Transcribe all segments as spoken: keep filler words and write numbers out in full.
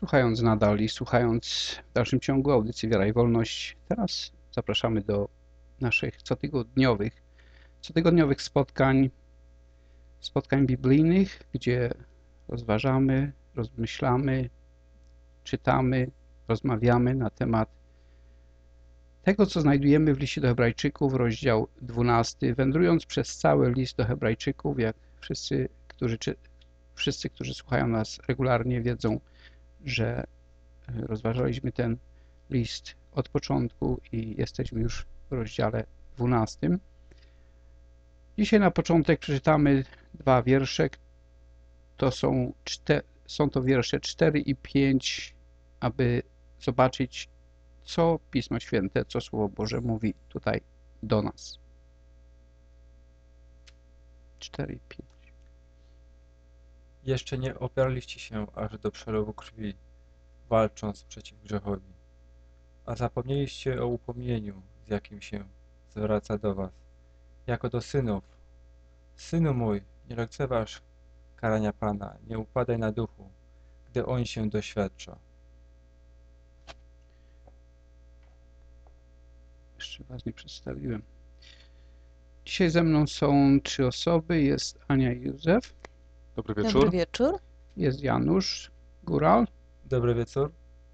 słuchając nadal i słuchając w dalszym ciągu audycji Wiara i Wolność. Teraz zapraszamy do naszych cotygodniowych, cotygodniowych spotkań, spotkań biblijnych, gdzie rozważamy, rozmyślamy, czytamy, rozmawiamy na temat tego, co znajdujemy w liście do Hebrajczyków, rozdział dwunasty. Wędrując przez cały list do Hebrajczyków, jak wszyscy, którzy, czy, wszyscy, którzy słuchają nas regularnie, wiedzą, że rozważaliśmy ten list od początku i jesteśmy już w rozdziale dwunastym. Dzisiaj na początek przeczytamy dwa wiersze. To są, czte, są to wiersze cztery i pięć, aby zobaczyć, co Pismo Święte, co Słowo Boże mówi tutaj do nas. cztery i pięć. Jeszcze nie oparliście się aż do przelewu krwi, walcząc przeciw grzechowi, a zapomnieliście o upomnieniu, z jakim się zwraca do was, jako do synów. Synu mój, nie lekceważ karania Pana, nie upadaj na duchu, gdy On się doświadcza. Jeszcze was nie przedstawiłem. Dzisiaj ze mną są trzy osoby. Jest Ania i Józef. Dobry wieczór. Dobry wieczór. Jest Janusz Góral. Dobry wieczór.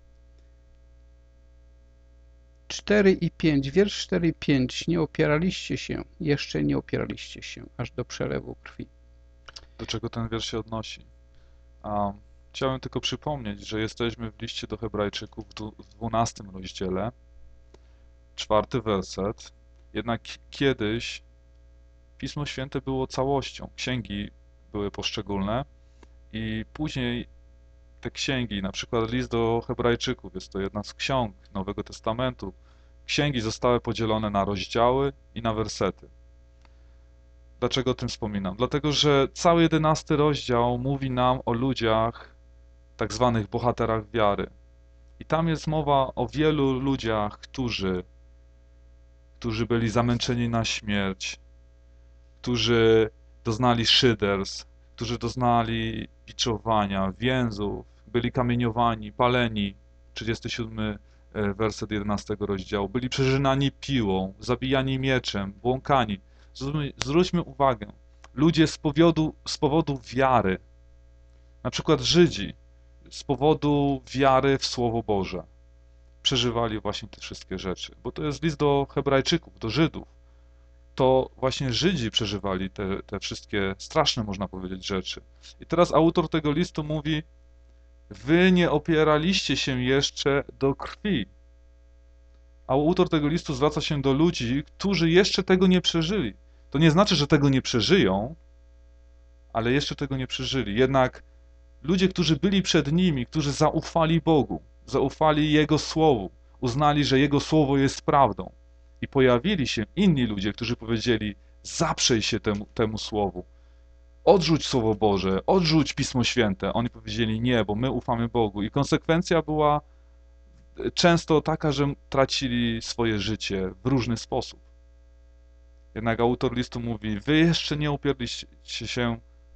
cztery i pięć. Wiersz cztery i pięć. Nie opieraliście się, jeszcze nie opieraliście się, aż do przelewu krwi. Do czego ten wiersz się odnosi? A, chciałem tylko przypomnieć, że jesteśmy w liście do Hebrajczyków w dwunastym rozdziale, czwarty werset. Jednak kiedyś Pismo Święte było całością, księgi były poszczególne i później te księgi, na przykład list do Hebrajczyków, jest to jedna z ksiąg Nowego Testamentu, księgi zostały podzielone na rozdziały i na wersety. Dlaczego o tym wspominam? Dlatego, że cały jedenasty rozdział mówi nam o ludziach, tak zwanych bohaterach wiary. I tam jest mowa o wielu ludziach, którzy, którzy byli zamęczeni na śmierć, którzy doznali szyderstw, którzy doznali biczowania, więzów, byli kamieniowani, paleni. trzydziesty siódmy werset jedenastego rozdziału. Byli przeżynani piłą, zabijani mieczem, błąkani. Zwróćmy uwagę, ludzie z powodu, z powodu wiary, na przykład Żydzi, z powodu wiary w Słowo Boże, przeżywali właśnie te wszystkie rzeczy. Bo to jest list do Hebrajczyków, do Żydów. To właśnie Żydzi przeżywali te, te wszystkie straszne, można powiedzieć, rzeczy. I teraz autor tego listu mówi: wy nie opieraliście się jeszcze do krwi. A autor tego listu zwraca się do ludzi, którzy jeszcze tego nie przeżyli. To nie znaczy, że tego nie przeżyją, ale jeszcze tego nie przeżyli. Jednak ludzie, którzy byli przed nimi, którzy zaufali Bogu, zaufali Jego Słowu, uznali, że Jego Słowo jest prawdą. I pojawili się inni ludzie, którzy powiedzieli: zaprzyj się temu, temu Słowu, odrzuć Słowo Boże, odrzuć Pismo Święte. Oni powiedzieli: nie, bo my ufamy Bogu. I konsekwencja była często taka, że tracili swoje życie w różny sposób. Jednak autor listu mówi: wy jeszcze nie upiorliście się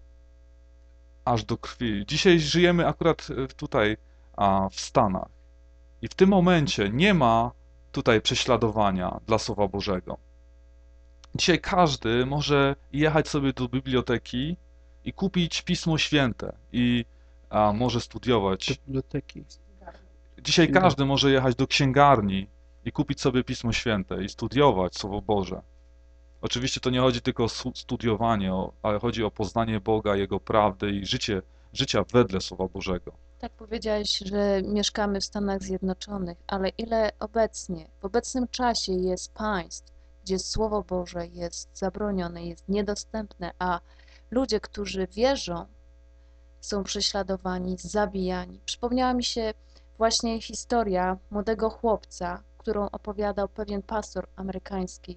aż do krwi. Dzisiaj żyjemy akurat tutaj, a w Stanach. I w tym momencie nie ma tutaj prześladowania dla Słowa Bożego. Dzisiaj każdy może jechać sobie do biblioteki i kupić Pismo Święte i a, może studiować. Biblioteki. Dzisiaj Księgarni. każdy może jechać do księgarni i kupić sobie Pismo Święte i studiować Słowo Boże. Oczywiście to nie chodzi tylko o studiowanie, ale chodzi o poznanie Boga, Jego prawdy i życie, życia wedle Słowa Bożego. Tak powiedziałeś, że mieszkamy w Stanach Zjednoczonych, ale ile obecnie, w obecnym czasie jest państw, gdzie Słowo Boże jest zabronione, jest niedostępne, a ludzie, którzy wierzą, są prześladowani, zabijani. Przypomniała mi się właśnie historia młodego chłopca, którą opowiadał pewien pastor amerykański.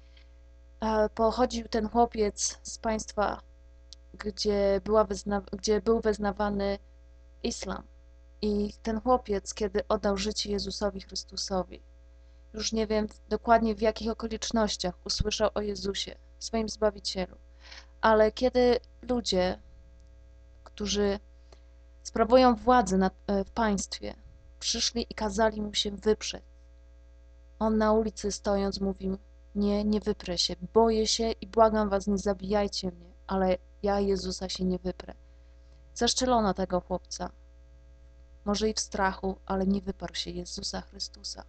Pochodził ten chłopiec z państwa, gdzie, była wyzna, gdzie był wyznawany islam. I ten chłopiec, kiedy oddał życie Jezusowi Chrystusowi, już nie wiem dokładnie w jakich okolicznościach usłyszał o Jezusie, swoim Zbawicielu, ale kiedy ludzie, którzy sprawują władzę nad, e, w państwie. Przyszli i kazali mu się wyprzeć. On na ulicy stojąc mówił: nie, nie wyprę się, boję się i błagam was, nie zabijajcie mnie, ale ja Jezusa się nie wyprę. Zaszczelono tego chłopca, może i w strachu, ale nie wyparł się Jezusa Chrystusa.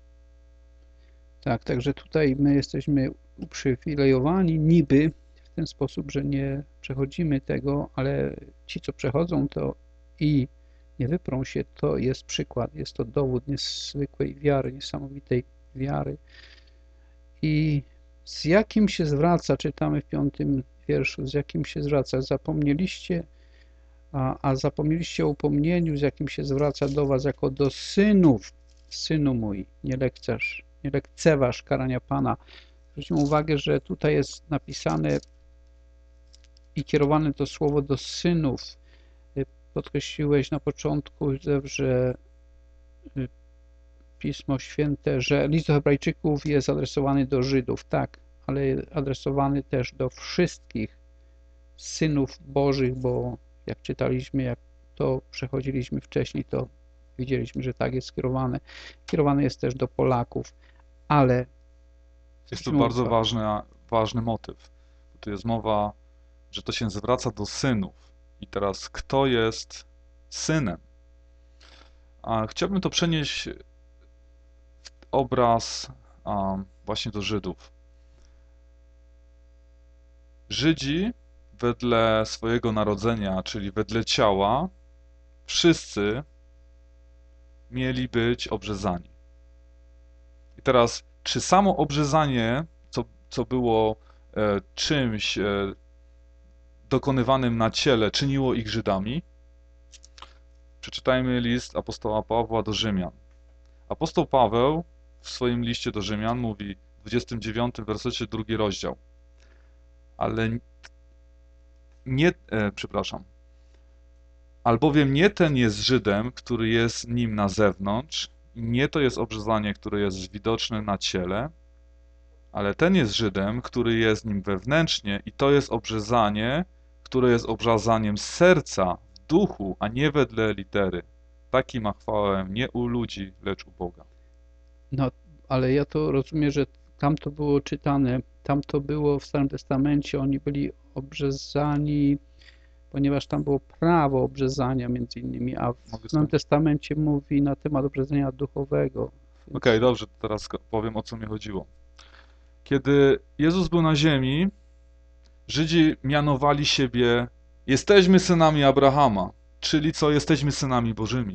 Tak, także tutaj my jesteśmy uprzywilejowani niby w ten sposób, że nie przechodzimy tego, ale ci, co przechodzą to i nie wyprą się, to jest przykład, jest to dowód niezwykłej wiary, niesamowitej wiary. I z jakim się zwraca, czytamy w piątym wierszu, z jakim się zwraca, zapomnieliście, a, a zapomnieliście o upomnieniu, z jakim się zwraca do was jako do synów, synu mój, nie lekceważ, nie lekceważ karania Pana. Zwróćmy uwagę, że tutaj jest napisane i kierowane to słowo do synów. Podkreśliłeś na początku, Józef, że Pismo Święte, że list do Hebrajczyków jest adresowany do Żydów, tak, ale adresowany też do wszystkich synów Bożych, bo jak czytaliśmy, jak to przechodziliśmy wcześniej, to widzieliśmy, że tak jest skierowane. Kierowane jest też do Polaków, ale Jest to bardzo ważny, ważny motyw. Tu jest mowa, że to się zwraca do synów. I teraz, kto jest synem? A chciałbym to przenieść w obraz a, właśnie do Żydów. Żydzi wedle swojego narodzenia, czyli wedle ciała, wszyscy mieli być obrzezani. I teraz, czy samo obrzezanie, co, co było e, czymś e, dokonywanym na ciele, czyniło ich Żydami? Przeczytajmy list apostoła Pawła do Rzymian. Apostoł Paweł w swoim liście do Rzymian mówi w dwudziestym dziewiątym wersecie, drugi rozdział. Ale nie, e, przepraszam, albowiem nie ten jest Żydem, który jest nim na zewnątrz, i nie to jest obrzezanie, które jest widoczne na ciele, ale ten jest Żydem, który jest nim wewnętrznie, i to jest obrzezanie, które jest obrzezaniem serca, w duchu, a nie wedle litery. Taki ma chwałę nie u ludzi, lecz u Boga. No, ale ja to rozumiem, że tam to było czytane, tam to było w Starym Testamencie, oni byli obrzezani, ponieważ tam było prawo obrzezania między innymi, a w Nowym Testamencie mówi na temat obrzezania duchowego. Okej, okay, dobrze, to teraz powiem, o co mi chodziło. Kiedy Jezus był na ziemi, Żydzi mianowali siebie, jesteśmy synami Abrahama, czyli co, jesteśmy synami Bożymi.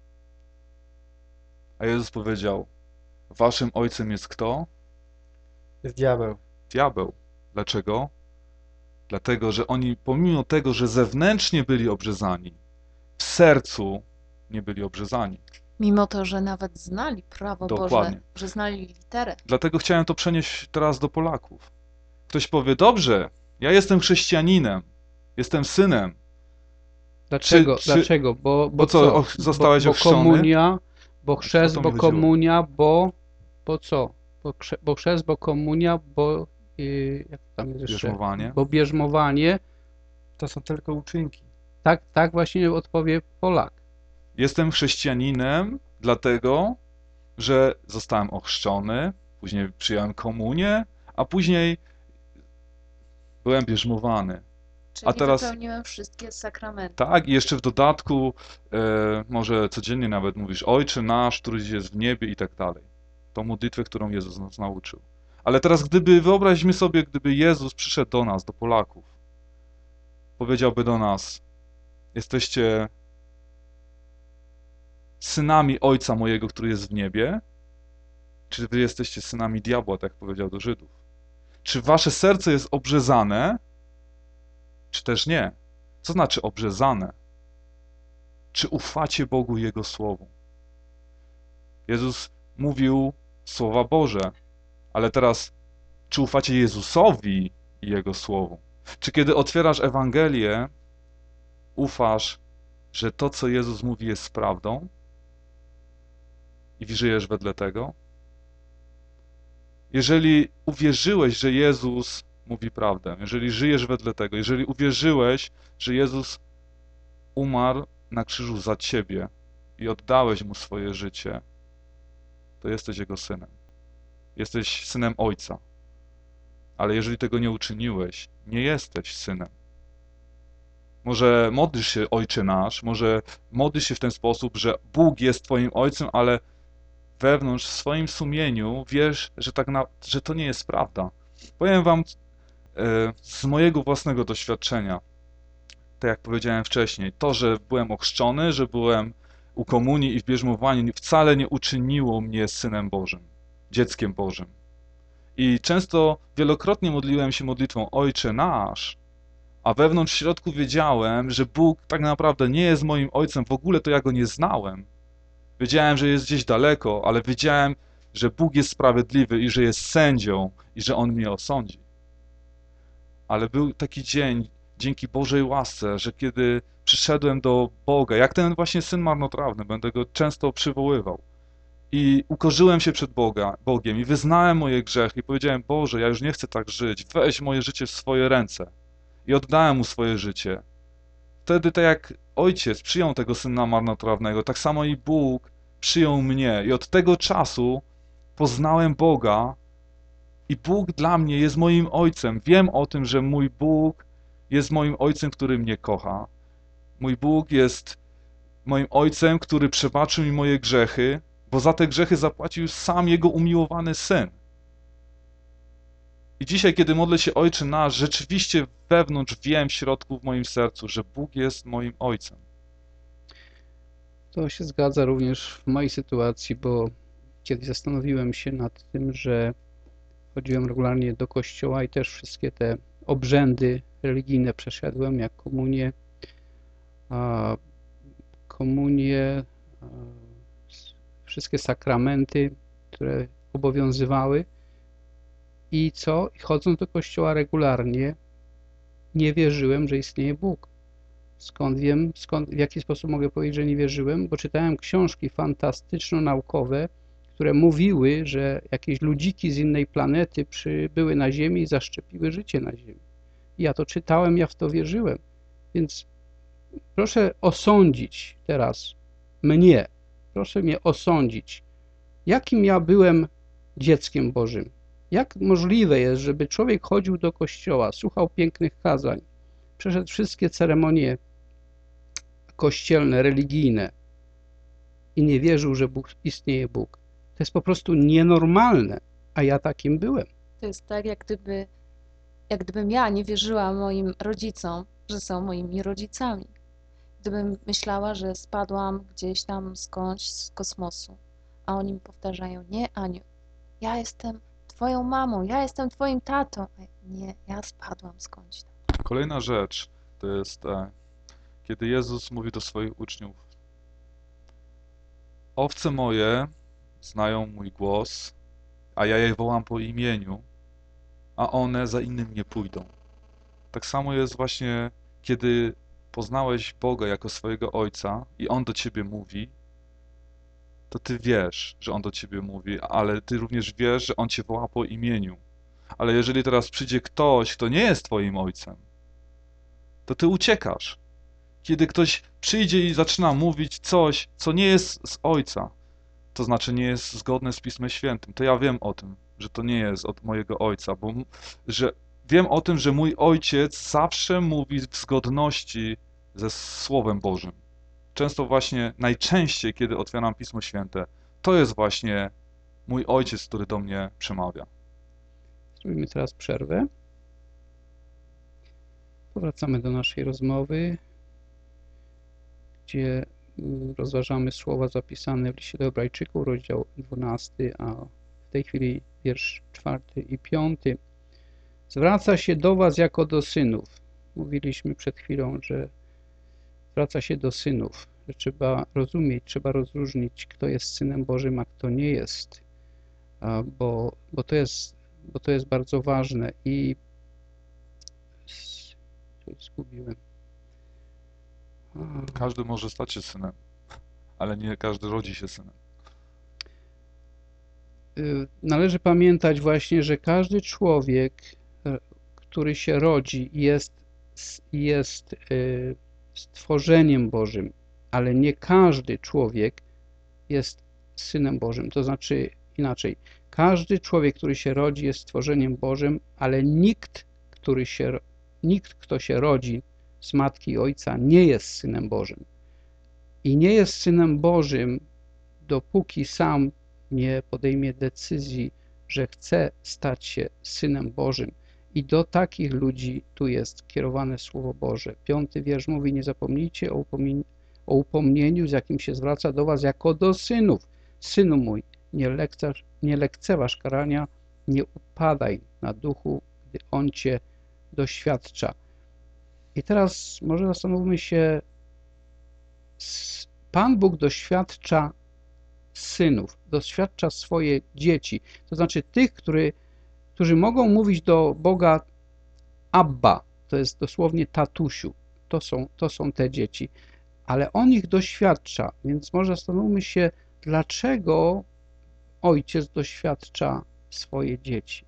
A Jezus powiedział, waszym ojcem jest kto? Jest diabeł. Diabeł. Dlaczego? Dlatego, że oni pomimo tego, że zewnętrznie byli obrzezani, w sercu nie byli obrzezani. Mimo to, że nawet znali prawo Dokładnie. Boże, że znali literę. Dlatego chciałem to przenieść teraz do Polaków. Ktoś powie, dobrze, ja jestem chrześcijaninem, jestem synem. Dlaczego? Czy, czy, Dlaczego? Bo, bo, bo co, co? och, zostałeś bo, bo ochrzczony? komunia, bo chrzest, to mi bo chodziło. komunia, bo, bo co? Bo, krze, bo chrzest, bo komunia, bo yy, jak tam jest jeszcze? Bierzmowanie. Bo bierzmowanie. To są tylko uczynki. Tak, tak właśnie odpowie Polak. Jestem chrześcijaninem dlatego, że zostałem ochrzczony, później przyjąłem komunię, a później byłem bierzmowany. Czyli A teraz- wypełniłem wszystkie sakramenty. Tak, i jeszcze w dodatku e, może codziennie nawet mówisz Ojcze nasz, któryś jest w niebie i tak dalej. Tą modlitwę, którą Jezus nas nauczył. Ale teraz gdyby, wyobraźmy sobie, gdyby Jezus przyszedł do nas, do Polaków, powiedziałby do nas, jesteście synami Ojca mojego, który jest w niebie, czy wy jesteście synami diabła, tak jak powiedział do Żydów? Czy wasze serce jest obrzezane, czy też nie? Co znaczy obrzezane? Czy ufacie Bogu i Jego Słowu? Jezus mówił Słowa Boże, ale teraz, czy ufacie Jezusowi i Jego Słowu? Czy kiedy otwierasz Ewangelię, ufasz, że to, co Jezus mówi, jest prawdą i żyjesz wedle tego? Jeżeli uwierzyłeś, że Jezus mówi prawdę, jeżeli żyjesz wedle tego, jeżeli uwierzyłeś, że Jezus umarł na krzyżu za ciebie i oddałeś mu swoje życie, to jesteś jego synem. Jesteś synem Ojca. Ale jeżeli tego nie uczyniłeś, nie jesteś synem. Może modlisz się Ojcze nasz, może modlisz się w ten sposób, że Bóg jest twoim Ojcem, ale wewnątrz w swoim sumieniu wiesz, że, tak na, że to nie jest prawda. Powiem wam e, z mojego własnego doświadczenia, tak jak powiedziałem wcześniej, to, że byłem ochrzczony, że byłem u komunii i w bierzmowaniu, wcale nie uczyniło mnie synem Bożym, dzieckiem Bożym. I często, wielokrotnie modliłem się modlitwą Ojcze nasz, a wewnątrz w środku wiedziałem, że Bóg tak naprawdę nie jest moim Ojcem, w ogóle to ja Go nie znałem. Wiedziałem, że jest gdzieś daleko, ale wiedziałem, że Bóg jest sprawiedliwy i że jest sędzią i że On mnie osądzi. Ale był taki dzień, dzięki Bożej łasce, że kiedy przyszedłem do Boga, jak ten właśnie syn marnotrawny, będę go często przywoływał, i ukorzyłem się przed Boga, Bogiem i wyznałem moje grzechy i powiedziałem: Boże, ja już nie chcę tak żyć, weź moje życie w swoje ręce. I oddałem mu swoje życie. Wtedy, tak jak ojciec przyjął tego syna marnotrawnego, tak samo i Bóg przyjął mnie. I od tego czasu poznałem Boga i Bóg dla mnie jest moim ojcem. Wiem o tym, że mój Bóg jest moim ojcem, który mnie kocha. Mój Bóg jest moim ojcem, który przebaczył mi moje grzechy, bo za te grzechy zapłacił sam Jego umiłowany Syn. I dzisiaj, kiedy modlę się Ojcze nasz, rzeczywiście wewnątrz wiem w środku, w moim sercu, że Bóg jest moim Ojcem. To się zgadza również w mojej sytuacji, bo kiedy zastanowiłem się nad tym, że chodziłem regularnie do kościoła i też wszystkie te obrzędy religijne przeszedłem, jak komunię, a komunię, a wszystkie sakramenty, które obowiązywały. I co? Chodząc do kościoła regularnie, nie wierzyłem, że istnieje Bóg. Skąd wiem, skąd, w jaki sposób mogę powiedzieć, że nie wierzyłem? Bo czytałem książki fantastyczno-naukowe, które mówiły, że jakieś ludziki z innej planety przybyły na Ziemię i zaszczepiły życie na Ziemi. I ja to czytałem, ja w to wierzyłem. Więc proszę osądzić teraz mnie, proszę mnie osądzić, jakim ja byłem dzieckiem Bożym. Jak możliwe jest, żeby człowiek chodził do kościoła, słuchał pięknych kazań, przeszedł wszystkie ceremonie kościelne, religijne i nie wierzył, że Bóg, istnieje Bóg. To jest po prostu nienormalne, a ja takim byłem. To jest tak, jak gdyby, jak gdybym ja nie wierzyła moim rodzicom, że są moimi rodzicami. Gdybym myślała, że spadłam gdzieś tam skądś z kosmosu, a oni mi powtarzają: nie, Aniu, ja jestem twoją mamą, ja jestem twoim tatą. A ja, nie, ja spadłam skądś tam. Kolejna rzecz to jest, e, kiedy Jezus mówi do swoich uczniów: owce moje znają mój głos, a ja je wołam po imieniu, a one za innym nie pójdą. Tak samo jest właśnie, kiedy poznałeś Boga jako swojego Ojca i On do ciebie mówi, to ty wiesz, że On do ciebie mówi, ale ty również wiesz, że On cię woła po imieniu. Ale jeżeli teraz przyjdzie ktoś, kto nie jest twoim Ojcem, to ty uciekasz. Kiedy ktoś przyjdzie i zaczyna mówić coś, co nie jest z Ojca, to znaczy nie jest zgodne z Pismem Świętym, to ja wiem o tym, że to nie jest od mojego Ojca, bo że wiem o tym, że mój Ojciec zawsze mówi w zgodności ze Słowem Bożym. Często właśnie, najczęściej, kiedy otwieram Pismo Święte, to jest właśnie mój Ojciec, który do mnie przemawia. Zrobimy teraz przerwę. Powracamy do naszej rozmowy, gdzie rozważamy słowa zapisane w liście do Hebrajczyków, rozdział dwunasty, a w tej chwili wiersz czwarty i piąty. Zwraca się do was jako do synów. Mówiliśmy przed chwilą, że zwraca się do synów, że trzeba rozumieć, trzeba rozróżnić, kto jest synem Bożym, a kto nie jest, bo, bo, to, jest, bo to jest bardzo ważne. I coś zgubiłem. A. Każdy może stać się synem, ale nie każdy rodzi się synem. Należy pamiętać właśnie, że każdy człowiek, który się rodzi, jest, jest stworzeniem Bożym, ale nie każdy człowiek jest synem Bożym. To znaczy inaczej, każdy człowiek, który się rodzi, jest stworzeniem Bożym, ale nikt, który się, nikt, kto się rodzi z matki i ojca, nie jest synem Bożym. I nie jest synem Bożym, dopóki sam nie podejmie decyzji, że chce stać się synem Bożym. I do takich ludzi tu jest kierowane Słowo Boże. Piąty wiersz mówi: nie zapomnijcie o, upomni o upomnieniu, z jakim się zwraca do was jako do synów. Synu mój, nie, lekceważ, nie lekceważ karania, nie upadaj na duchu, gdy On cię doświadcza. I teraz może zastanówmy się, Pan Bóg doświadcza synów, doświadcza swoje dzieci, to znaczy tych, który, którzy mogą mówić do Boga Abba, to jest dosłownie tatusiu, to są, to są te dzieci, ale On ich doświadcza, więc może zastanówmy się, dlaczego ojciec doświadcza swoje dzieci.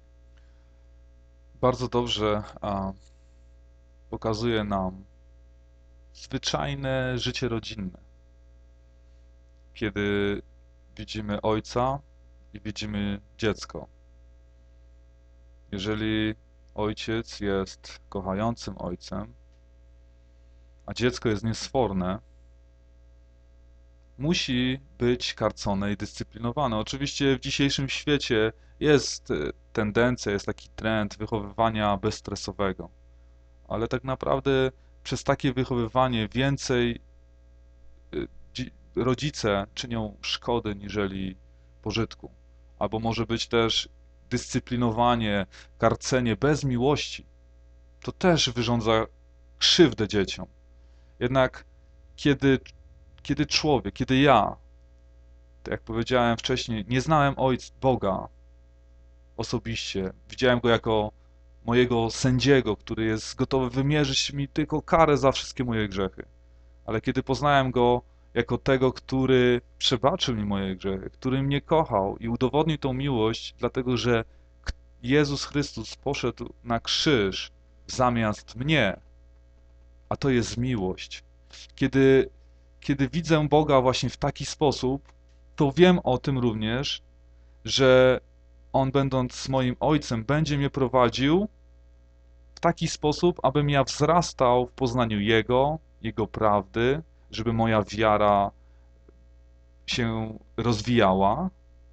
Bardzo dobrze a, pokazuje nam zwyczajne życie rodzinne, kiedy widzimy ojca i widzimy dziecko. Jeżeli ojciec jest kochającym ojcem, a dziecko jest niesforne, musi być karcone i dyscyplinowane. Oczywiście w dzisiejszym świecie jest tendencja, jest taki trend wychowywania bezstresowego, ale tak naprawdę przez takie wychowywanie więcej rodzice czynią szkody niżeli pożytku. Albo może być też dyscyplinowanie, karcenie bez miłości. To też wyrządza krzywdę dzieciom. Jednak kiedy, kiedy człowiek, kiedy ja, tak jak powiedziałem wcześniej, nie znałem Ojca, Boga osobiście, widziałem Go jako mojego sędziego, który jest gotowy wymierzyć mi tylko karę za wszystkie moje grzechy. Ale kiedy poznałem Go jako tego, który przebaczył mi moje grzechy, który mnie kochał i udowodnił tą miłość, dlatego że Jezus Chrystus poszedł na krzyż zamiast mnie, a to jest miłość. Kiedy, kiedy widzę Boga właśnie w taki sposób, to wiem o tym również, że On, będąc moim Ojcem, będzie mnie prowadził w taki sposób, abym ja wzrastał w poznaniu Jego, Jego prawdy, żeby moja wiara się rozwijała,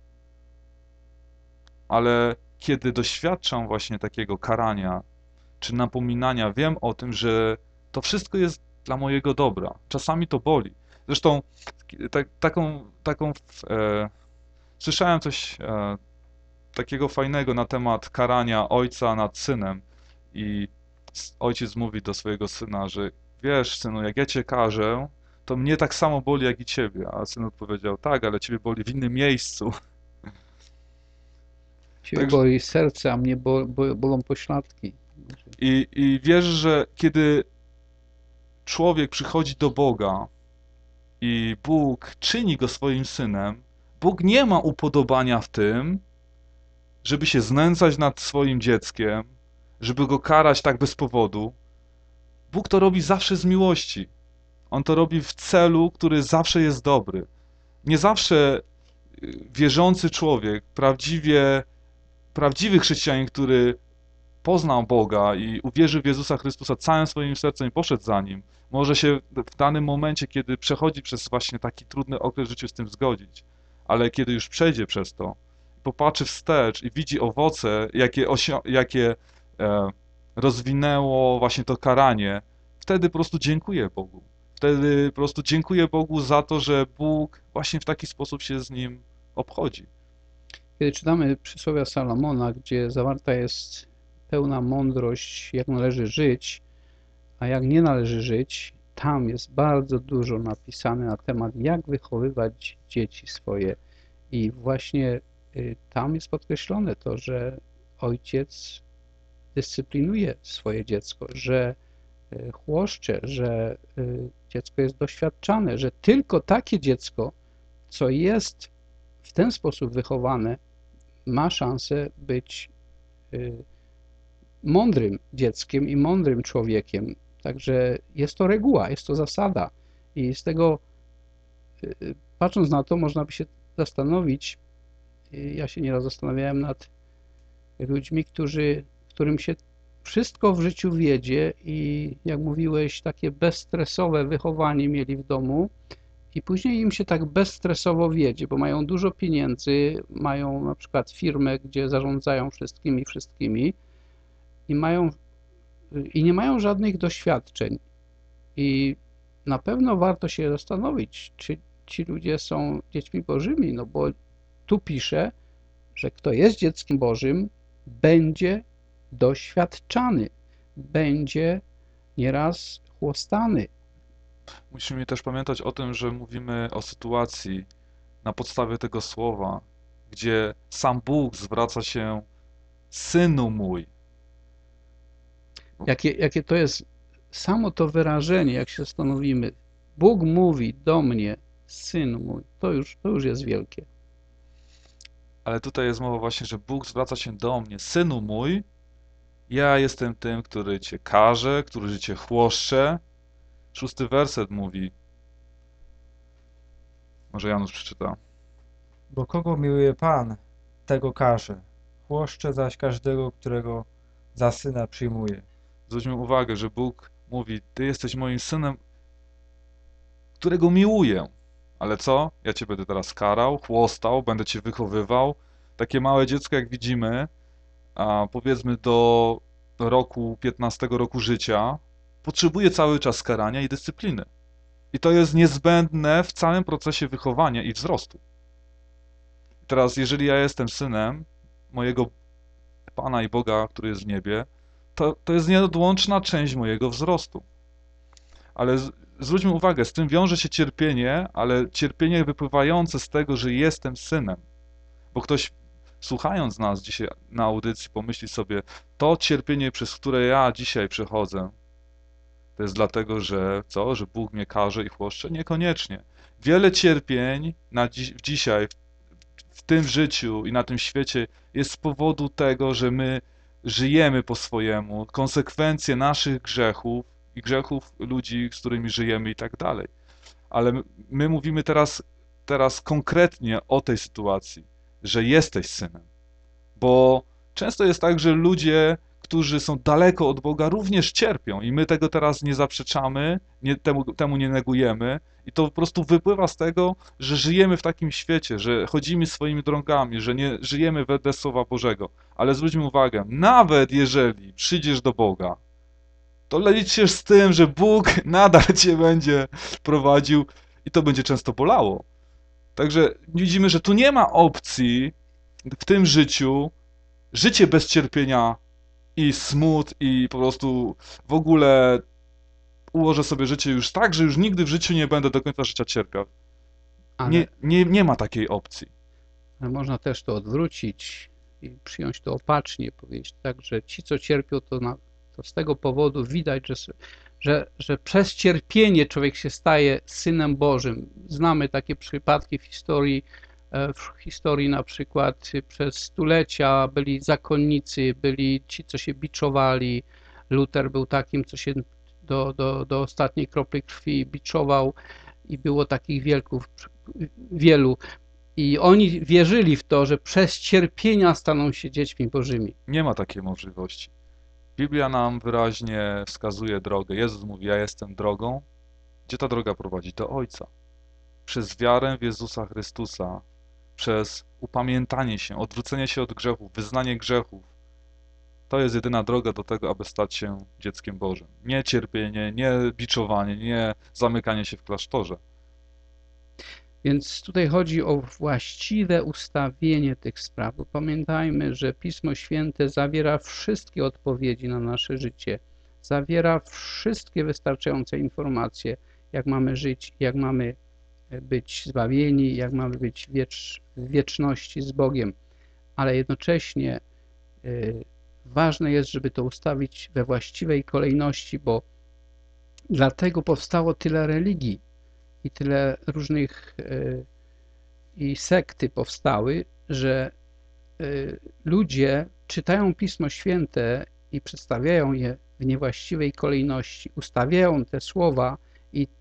ale kiedy doświadczam właśnie takiego karania czy napominania, wiem o tym, że to wszystko jest dla mojego dobra. Czasami to boli. Zresztą tak, taką, taką e, słyszałem coś e, takiego fajnego na temat karania ojca nad synem i ojciec mówi do swojego syna, że wiesz, synu, jak ja cię karzę, to mnie tak samo boli jak i ciebie. A syn odpowiedział: tak, ale ciebie boli w innym miejscu. Ciebie Także- boli serce, a mnie bo, bo, bolą pośladki. I, I wierzę, że kiedy człowiek przychodzi do Boga i Bóg czyni go swoim synem, Bóg nie ma upodobania w tym, żeby się znęcać nad swoim dzieckiem, żeby go karać tak bez powodu. Bóg to robi zawsze z miłości. On to robi w celu, który zawsze jest dobry. Nie zawsze wierzący człowiek, prawdziwie, prawdziwy chrześcijanin, który poznał Boga i uwierzył w Jezusa Chrystusa całym swoim sercem i poszedł za Nim, może się w danym momencie, kiedy przechodzi przez właśnie taki trudny okres w życiu, z tym zgodzić. Ale kiedy już przejdzie przez to, popatrzy wstecz i widzi owoce, jakie, jakie e, rozwinęło właśnie to karanie, wtedy po prostu dziękuję Bogu. Wtedy po prostu dziękuję Bogu za to, że Bóg właśnie w taki sposób się z nim obchodzi. Kiedy czytamy przysłowia Salomona, gdzie zawarta jest pełna mądrość, jak należy żyć, a jak nie należy żyć, tam jest bardzo dużo napisane na temat, jak wychowywać dzieci swoje. I właśnie y, tam jest podkreślone to, że ojciec dyscyplinuje swoje dziecko, że y, chłoszcze, że y, dziecko jest doświadczane, że tylko takie dziecko, co jest w ten sposób wychowane, ma szansę być y, mądrym dzieckiem i mądrym człowiekiem. Także jest to reguła, jest to zasada. I z tego, y, patrząc na to, można by się zastanowić, y, ja się nieraz zastanawiałem nad ludźmi, którzy, którym się wszystko w życiu wiedzie i jak mówiłeś, takie bezstresowe wychowanie mieli w domu i później im się tak bezstresowo wiedzie, bo mają dużo pieniędzy, mają na przykład firmę, gdzie zarządzają wszystkimi, wszystkimi i mają i nie mają żadnych doświadczeń. I na pewno warto się zastanowić, czy ci ludzie są dziećmi Bożymi, no bo tu pisze, że kto jest dzieckiem Bożym, będzie doświadczany, będzie nieraz chłostany. Musimy też pamiętać o tym, że mówimy o sytuacji na podstawie tego słowa, gdzie sam Bóg zwraca się synu mój. Jakie, jakie to jest samo to wyrażenie, jak się zastanowimy. Bóg mówi do mnie, syn mój, to już, to już jest wielkie. Ale tutaj jest mowa właśnie, że Bóg zwraca się do mnie, synu mój, ja jestem tym, który cię karze, który cię chłoszcze. Szósty werset mówi, może Janusz przeczyta. Bo kogo miłuje Pan, tego karze. Chłoszcze zaś każdego, którego za syna przyjmuje. Zwróćmy uwagę, że Bóg mówi, ty jesteś moim synem, którego miłuję. Ale co? Ja cię będę teraz karał, chłostał, będę cię wychowywał. Takie małe dziecko, jak widzimy, a powiedzmy do roku, piętnastego roku życia, potrzebuje cały czas karania i dyscypliny. I to jest niezbędne w całym procesie wychowania i wzrostu. Teraz, jeżeli ja jestem synem mojego Pana i Boga, który jest w niebie, to, to jest nieodłączna część mojego wzrostu. Ale z, zwróćmy uwagę, z tym wiąże się cierpienie, ale cierpienie wypływające z tego, że jestem synem. Bo ktoś, słuchając nas dzisiaj na audycji, pomyśli sobie, to cierpienie, przez które ja dzisiaj przechodzę, to jest dlatego, że co? Że Bóg mnie karze i chłoszcze? Niekoniecznie. Wiele cierpień na dziś, dzisiaj, w, w tym życiu i na tym świecie jest z powodu tego, że my żyjemy po swojemu, konsekwencje naszych grzechów i grzechów ludzi, z którymi żyjemy i tak dalej. Ale my, my mówimy teraz, teraz konkretnie o tej sytuacji, że jesteś synem. Bo często jest tak, że ludzie, którzy są daleko od Boga, również cierpią i my tego teraz nie zaprzeczamy, nie, temu, temu nie negujemy i to po prostu wypływa z tego, że żyjemy w takim świecie, że chodzimy swoimi drogami, że nie żyjemy wedle Słowa Bożego. Ale zwróćmy uwagę, nawet jeżeli przyjdziesz do Boga, to licz się z tym, że Bóg nadal cię będzie prowadził i to będzie często bolało. Także widzimy, że tu nie ma opcji w tym życiu, życie bez cierpienia i smut i po prostu w ogóle ułożę sobie życie już tak, że już nigdy w życiu nie będę do końca życia cierpiał. Ale, Nie, nie, nie ma takiej opcji. ale można też to odwrócić i przyjąć to opacznie, powiedzieć tak, że ci, co cierpią, to, na, to z tego powodu widać, że, s- że, że przez cierpienie człowiek się staje synem Bożym. Znamy takie przypadki w historii, e, w historii na przykład y, przez stulecia byli zakonnicy, byli ci, co się biczowali. Luter był takim, co się do, do, do ostatniej kropli krwi biczował i było takich wielków, wielu. I oni wierzyli w to, że przez cierpienia staną się dziećmi Bożymi. Nie ma takiej możliwości. Biblia nam wyraźnie wskazuje drogę. Jezus mówi, ja jestem drogą. Gdzie ta droga prowadzi? Do Ojca. Przez wiarę w Jezusa Chrystusa, przez upamiętanie się, odwrócenie się od grzechów, wyznanie grzechów. To jest jedyna droga do tego, aby stać się dzieckiem Bożym. Nie cierpienie, nie biczowanie, nie zamykanie się w klasztorze. Więc tutaj chodzi o właściwe ustawienie tych spraw. Bo pamiętajmy, że Pismo Święte zawiera wszystkie odpowiedzi na nasze życie. Zawiera wszystkie wystarczające informacje, jak mamy żyć, jak mamy być zbawieni, jak mamy być wiecz, w wieczności z Bogiem. Ale jednocześnie y, ważne jest, żeby to ustawić we właściwej kolejności, bo dlatego powstało tyle religii i tyle różnych y, i sekty powstały, że y, ludzie czytają Pismo Święte i przedstawiają je w niewłaściwej kolejności, ustawiają te słowa i,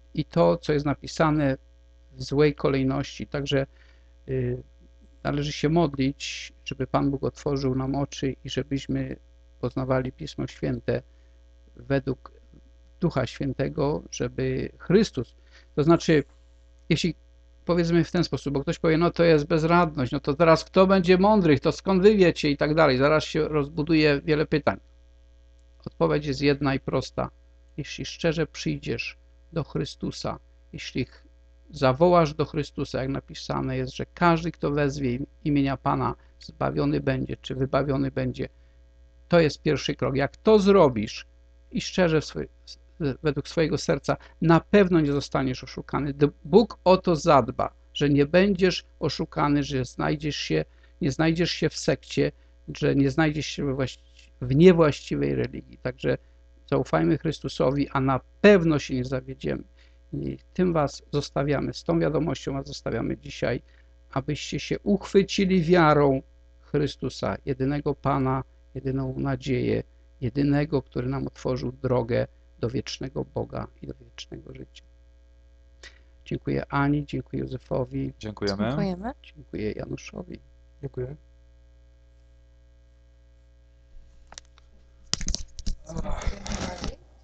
i to, co jest napisane w złej kolejności. Także y, należy się modlić, żeby Pan Bóg otworzył nam oczy i żebyśmy poznawali Pismo Święte według Ducha Świętego, żeby Chrystus, to znaczy, jeśli powiedzmy w ten sposób, bo ktoś powie, no to jest bezradność, no to teraz kto będzie mądrych, to skąd wy wiecie i tak dalej, zaraz się rozbuduje wiele pytań. Odpowiedź jest jedna i prosta. Jeśli szczerze przyjdziesz do Chrystusa, jeśli zawołasz do Chrystusa, jak napisane jest, że każdy, kto wezwie imienia Pana, zbawiony będzie, czy wybawiony będzie, to jest pierwszy krok. Jak to zrobisz i szczerze w swoj, według swojego serca, na pewno nie zostaniesz oszukany. Bóg o to zadba, że nie będziesz oszukany, że znajdziesz się, nie znajdziesz się w sekcie, że nie znajdziesz się we właści- w niewłaściwej religii. Także zaufajmy Chrystusowi, a na pewno się nie zawiedziemy. I tym was zostawiamy, z tą wiadomością was zostawiamy dzisiaj, abyście się uchwycili wiarą Chrystusa, jedynego Pana, jedyną nadzieję, jedynego, który nam otworzył drogę do wiecznego Boga i do wiecznego życia. Dziękuję Ani, dziękuję Józefowi, Dziękujemy. Dziękujemy. dziękuję Januszowi. Dziękuję. Dziękuję.